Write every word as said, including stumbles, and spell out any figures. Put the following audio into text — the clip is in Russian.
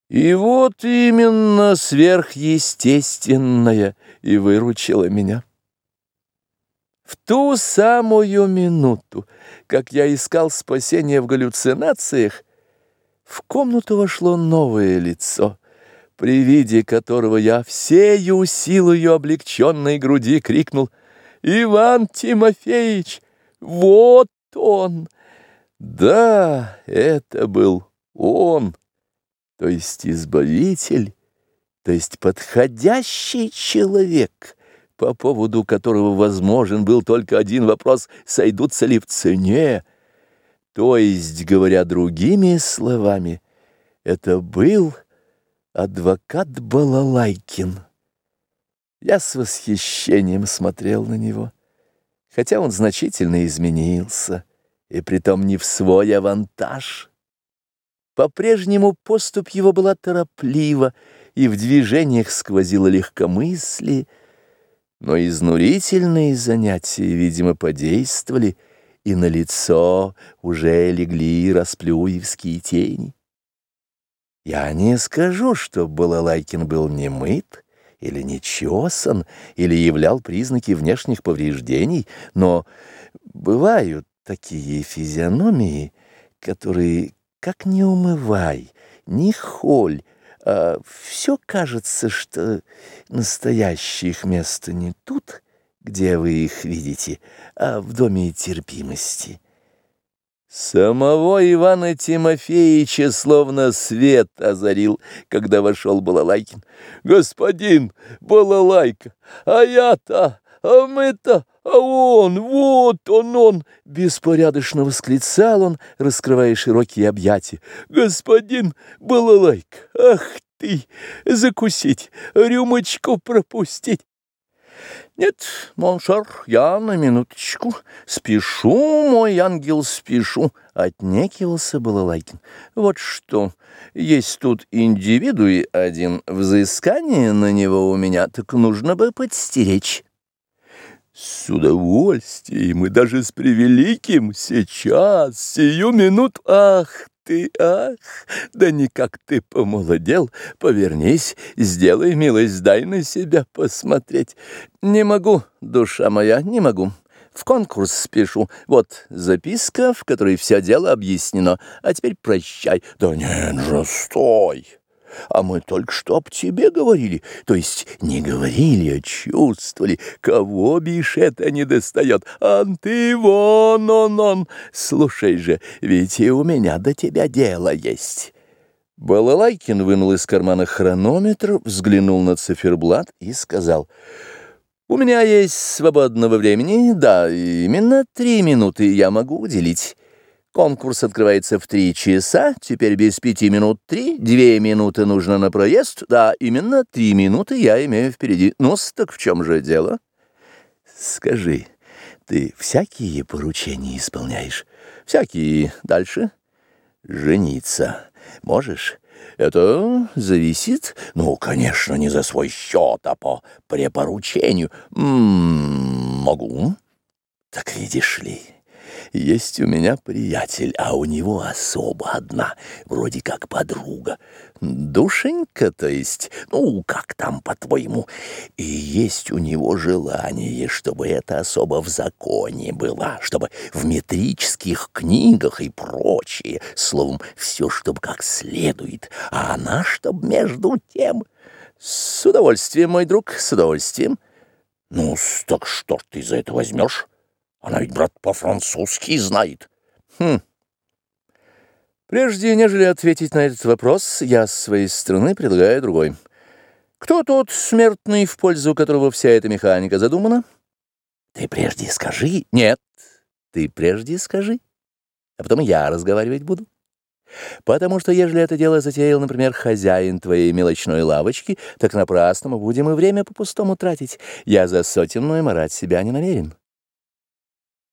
И вот именно сверхъестественное и выручило меня. В ту самую минуту, как я искал спасения в галлюцинациях, в комнату вошло новое лицо, при виде которого я всею силою облегченной груди крикнул: «Иван Тимофеич, вот он!» Да, это был он, то есть избавитель, то есть подходящий человек, по поводу которого возможен был только один вопрос: сойдутся ли в цене? То есть, говоря другими словами, это был адвокат Балалайкин. Я с восхищением смотрел на него, хотя он значительно изменился, и притом не в свой авантаж. По-прежнему поступь его была тороплива, и в движениях сквозило легкомыслие, но изнурительные занятия, видимо, подействовали, и на лицо уже легли расплюевские тени. Я не скажу, что Балалайкин был не мыт или не чесан, или являл признаки внешних повреждений, но бывают такие физиономии, которые, как ни умывай, ни холь, а все кажется, что настоящее их место не тут, где вы их видите, а в доме терпимости. Самого Ивана Тимофеевича словно свет озарил, когда вошел Балалайкин. «Господин Балалайка, а я-то, а мы-то, а он, вот он, он!» Беспорядочно восклицал он, раскрывая широкие объятия. «Господин Балалайка, ах ты, закусить, рюмочку пропустить!» «Нет, моншер, я на минуточку. Спешу, мой ангел, спешу», — отнекивался Балалайкин. «Вот что, есть тут индивидуй один, взыскание на него у меня, так нужно бы подстеречь». «С удовольствием и даже с превеликим, сейчас, сию минуту, ах ты, ах, да никак ты помолодел, повернись, сделай милость, дай на себя посмотреть». «Не могу, душа моя, не могу. В конкурс спешу. Вот записка, в которой все дело объяснено. А теперь прощай». «Да нет же, стой! А мы только что об тебе говорили, то есть не говорили, а чувствовали. Кого бишь это не достает? Ан ты вон он он. Слушай же, ведь и у меня до тебя дело есть». Балалайкин вынул из кармана хронометр, взглянул на циферблат и сказал: «У меня есть свободного времени, да, именно три минуты я могу уделить. Конкурс открывается в три часа, теперь без пяти минут три, две минуты нужно на проезд, да, именно три минуты я имею впереди. Ну-с, так в чем же дело? Скажи, ты всякие поручения исполняешь? Всякие. Дальше? Жениться можешь? Это зависит, ну, конечно, не за свой счет, а по препоручению. М-м, могу. Так видишь ли, есть у меня приятель, а у него особа одна, вроде как подруга. Душенька, то есть, ну, как там, по-твоему. И есть у него желание, чтобы эта особа в законе была, чтобы в метрических книгах и прочее, словом, все, чтобы как следует, а она, чтоб между тем. С удовольствием, мой друг, с удовольствием. Ну, так что ж ты за это возьмешь? Она ведь, брат, по-французски знает. Хм. Прежде нежели ответить на этот вопрос, я с своей стороны предлагаю другой. Кто тот смертный, в пользу которого вся эта механика задумана? Ты прежде скажи. Нет, ты прежде скажи, а потом я разговаривать буду. Потому что, ежели это дело затеял, например, хозяин твоей мелочной лавочки, так напрасно мы будем и время по-пустому тратить. Я за сотенную марать себя не намерен.